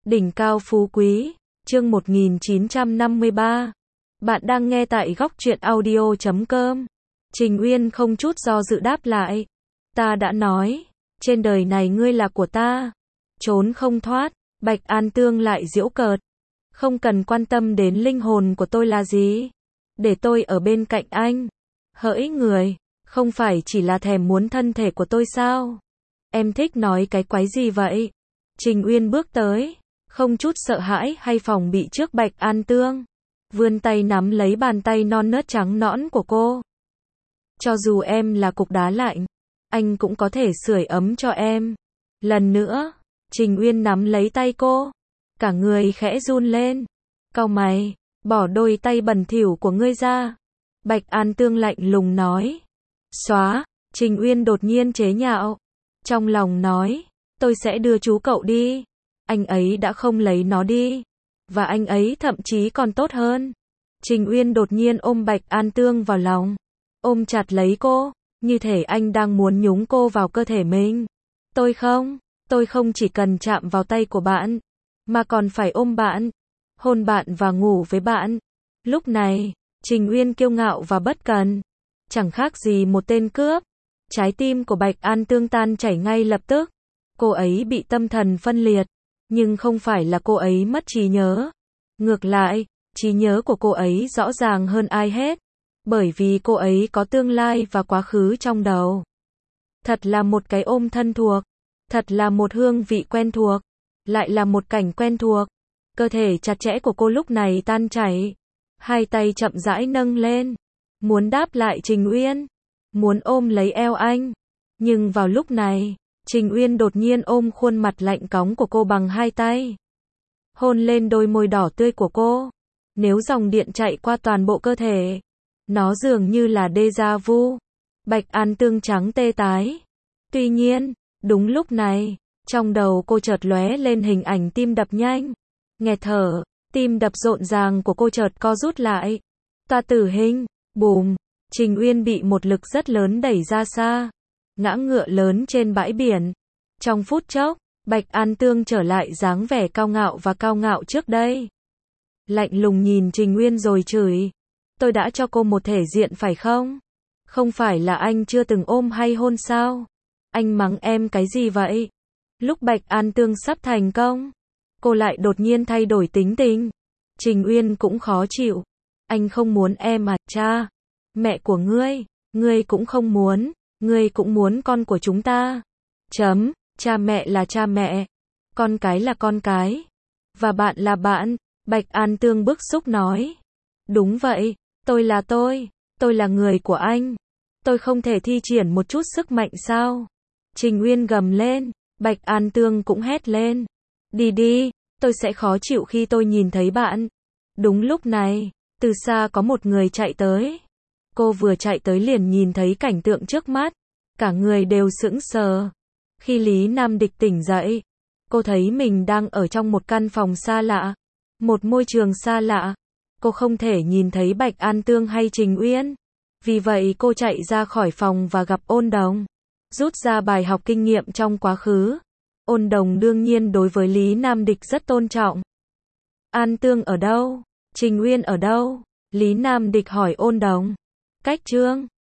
Đỉnh cao phú quý, chương 1953. Bạn đang nghe tại góc truyện audio.com. Trình Uyên không chút do dự đáp lại. Ta đã nói, trên đời này ngươi là của ta, trốn không thoát. Bạch An Tương lại giễu cợt. Không cần quan tâm đến linh hồn của tôi là gì. Để tôi ở bên cạnh anh. Hỡi người, không phải chỉ là thèm muốn thân thể của tôi sao? Em thích nói cái quái gì vậy? Trình Uyên bước tới, không chút sợ hãi hay phòng bị trước Bạch An Tương. Vươn tay nắm lấy bàn tay non nớt trắng nõn của cô. Cho dù em là cục đá lạnh, anh cũng có thể sưởi ấm cho em. Lần nữa, Trình Uyên nắm lấy tay cô. Cả người khẽ run lên. Cau mày, bỏ đôi tay bẩn thỉu của ngươi ra. Bạch An Tương lạnh lùng nói. Xóa, Trình Uyên đột nhiên chế nhạo. Trong lòng nói, tôi sẽ đưa chú cậu đi. Anh ấy đã không lấy nó đi. Và anh ấy thậm chí còn tốt hơn. Trình Uyên đột nhiên ôm Bạch An Tương vào lòng. Ôm chặt lấy cô, như thể anh đang muốn nhúng cô vào cơ thể mình. Tôi không chỉ cần chạm vào tay của bạn, mà còn phải ôm bạn, hôn bạn và ngủ với bạn. Lúc này, Trình Uyên kiêu ngạo và bất cần, chẳng khác gì một tên cướp. Trái tim của Bạch An Tương tan chảy ngay lập tức. Cô ấy bị tâm thần phân liệt, nhưng không phải là cô ấy mất trí nhớ. Ngược lại, trí nhớ của cô ấy rõ ràng hơn ai hết, bởi vì cô ấy có tương lai và quá khứ trong đầu. Thật là một cái ôm thân thuộc, thật là một hương vị quen thuộc, lại là một cảnh quen thuộc. Cơ thể chặt chẽ của cô lúc này tan chảy, hai tay chậm rãi nâng lên, muốn đáp lại Trình Uyên, muốn ôm lấy eo anh. Nhưng vào lúc này, Trình Uyên đột nhiên ôm khuôn mặt lạnh cóng của cô bằng hai tay. Hôn lên đôi môi đỏ tươi của cô. Nếu dòng điện chạy qua toàn bộ cơ thể, nó dường như là déjà vu. Bạch An Tương trắng tê tái. Tuy nhiên, đúng lúc này, trong đầu cô chợt lóe lên hình ảnh tim đập nhanh, nghẹt thở, tim đập rộn ràng của cô chợt co rút lại. Tòa tử hình, bùm, Trình Uyên bị một lực rất lớn đẩy ra xa, ngã ngựa lớn trên bãi biển. Trong phút chốc, Bạch An Tương trở lại dáng vẻ cao ngạo trước đây. Lạnh lùng nhìn Trình Uyên rồi chửi. Tôi đã cho cô một thể diện phải không? Không phải là anh chưa từng ôm hay hôn sao? Anh mắng em cái gì vậy? Lúc Bạch An Tương sắp thành công, cô lại đột nhiên thay đổi tính tình. Trình Uyên cũng khó chịu. Anh không muốn em à, cha? Mẹ của ngươi cũng không muốn. Ngươi cũng muốn con của chúng ta. Cha mẹ là cha mẹ, con cái là con cái, và bạn là bạn. Bạch An Tương bức xúc nói. Đúng vậy, tôi là người của anh. Tôi không thể thi triển một chút sức mạnh sao? Trình Uyên gầm lên, Bạch An Tương cũng hét lên. Đi, tôi sẽ khó chịu khi tôi nhìn thấy bạn. Đúng lúc này, từ xa có một người chạy tới. Cô vừa chạy tới liền nhìn thấy cảnh tượng trước mắt. Cả người đều sững sờ. Khi Lý Nam Địch tỉnh dậy, cô thấy mình đang ở trong một căn phòng xa lạ, một môi trường xa lạ. Cô không thể nhìn thấy Bạch An Tương hay Trình Uyên. Vì vậy cô chạy ra khỏi phòng và gặp Ôn Đồng. Rút ra bài học kinh nghiệm trong quá khứ. Ôn Đồng đương nhiên đối với Lý Nam Địch rất tôn trọng. An Tương ở đâu? Trình Uyên ở đâu? Lý Nam Địch hỏi Ôn Đồng. Cách chương